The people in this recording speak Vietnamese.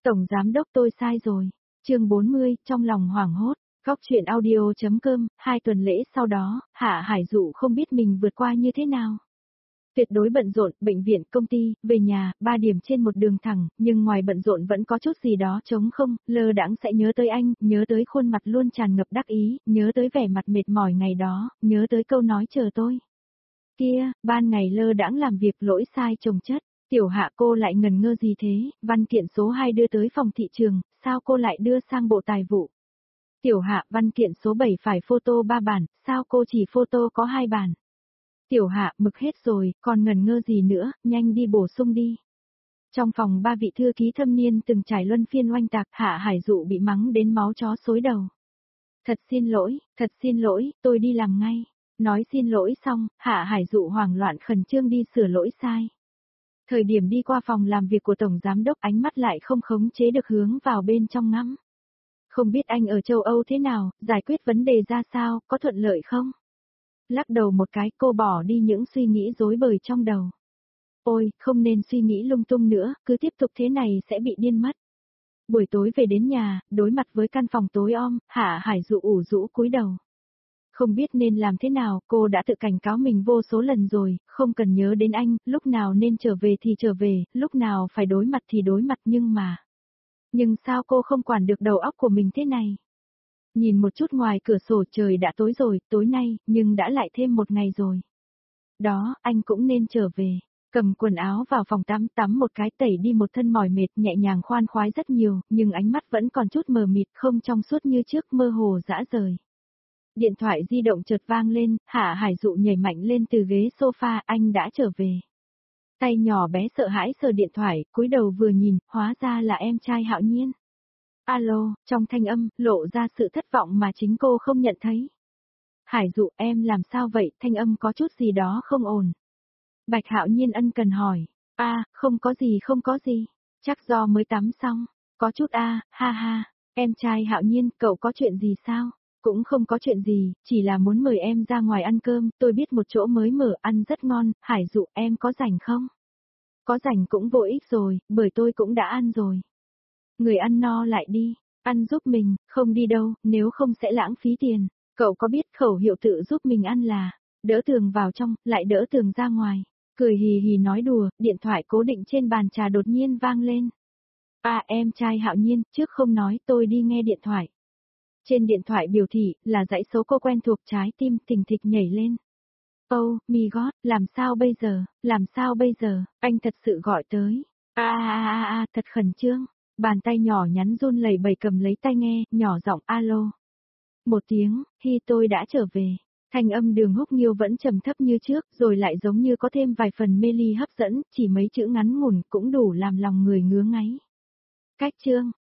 Tổng giám đốc tôi sai rồi. Chương 40, trong lòng hoảng hốt. Góc chuyện audio.com, 2 tuần lễ sau đó, Hạ Hải Dụ không biết mình vượt qua như thế nào. Tuyệt đối bận rộn, bệnh viện, công ty, về nhà, 3 điểm trên một đường thẳng, nhưng ngoài bận rộn vẫn có chút gì đó trống không, lơ đãng sẽ nhớ tới anh, nhớ tới khuôn mặt luôn tràn ngập đắc ý, nhớ tới vẻ mặt mệt mỏi ngày đó, nhớ tới câu nói chờ tôi. Kia, ban ngày lơ đãng làm việc lỗi sai chồng chất. Tiểu Hạ cô lại ngần ngơ gì thế, văn kiện số 2 đưa tới phòng thị trường, sao cô lại đưa sang bộ tài vụ? Tiểu Hạ, văn kiện số 7 phải photo 3 bản, sao cô chỉ photo có 2 bản? Tiểu Hạ, mực hết rồi, còn ngần ngơ gì nữa, nhanh đi bổ sung đi. Trong phòng 3 vị thư ký thâm niên từng trải luân phiên oanh tạc, Hạ Hải Dụ bị mắng đến máu chó xối đầu. Thật xin lỗi, tôi đi làm ngay. Nói xin lỗi xong, Hạ Hải Dụ hoảng loạn khẩn trương đi sửa lỗi sai. Thời điểm đi qua phòng làm việc của Tổng Giám đốc ánh mắt lại không khống chế được hướng vào bên trong ngắm. Không biết anh ở châu Âu thế nào, giải quyết vấn đề ra sao, có thuận lợi không? Lắc đầu một cái cô bỏ đi những suy nghĩ rối bời trong đầu. Ôi, không nên suy nghĩ lung tung nữa, cứ tiếp tục thế này sẽ bị điên mất. Buổi tối về đến nhà, đối mặt với căn phòng tối om, Hạ Hải Dụ ủ rũ cúi đầu. Không biết nên làm thế nào, cô đã tự cảnh cáo mình vô số lần rồi, không cần nhớ đến anh, lúc nào nên trở về thì trở về, lúc nào phải đối mặt thì đối mặt nhưng sao cô không quản được đầu óc của mình thế này? Nhìn một chút ngoài cửa sổ trời đã tối rồi, tối nay, nhưng đã lại thêm một ngày rồi. Đó, anh cũng nên trở về. Cầm quần áo vào phòng tắm một cái tẩy đi một thân mỏi mệt nhẹ nhàng khoan khoái rất nhiều, nhưng ánh mắt vẫn còn chút mờ mịt không trong suốt như trước mơ hồ dã rời. Điện thoại di động chợt vang lên, Hạ Hải Dụ nhảy mạnh lên từ ghế sofa, anh đã trở về. Tay nhỏ bé sợ hãi sờ điện thoại, cúi đầu vừa nhìn, hóa ra là em trai Hạo Nhiên. Alo, trong thanh âm, lộ ra sự thất vọng mà chính cô không nhận thấy. Hải Dụ em làm sao vậy, thanh âm có chút gì đó không ổn. Bạch Hạo Nhiên ân cần hỏi, không có gì, chắc do mới tắm xong, có chút ha ha, em trai Hạo Nhiên, cậu có chuyện gì sao? Cũng không có chuyện gì, chỉ là muốn mời em ra ngoài ăn cơm, tôi biết một chỗ mới mở ăn rất ngon, Hải Dụ em có rảnh không? Có rảnh cũng vô ích rồi, bởi tôi cũng đã ăn rồi. Người ăn no lại đi, ăn giúp mình, không đi đâu, nếu không sẽ lãng phí tiền. Cậu có biết khẩu hiệu tự giúp mình ăn là, đỡ tường vào trong, lại đỡ tường ra ngoài. Cười hì hì nói đùa, điện thoại cố định trên bàn trà đột nhiên vang lên. Em trai Hạo Nhiên, trước không nói tôi đi nghe điện thoại. Trên điện thoại biểu thị là dãy số cô quen thuộc, trái tim thình thịch nhảy lên. Oh, my God, làm sao bây giờ, anh thật sự gọi tới. Thật khẩn trương. Bàn tay nhỏ nhắn run lẩy bẩy cầm lấy tai nghe, nhỏ giọng alo. Một tiếng, tôi đã trở về. Thanh âm Đường Húc Nghiêu vẫn trầm thấp như trước, rồi lại giống như có thêm vài phần mê ly hấp dẫn, chỉ mấy chữ ngắn ngủn cũng đủ làm lòng người ngứa ngáy. Cách chương,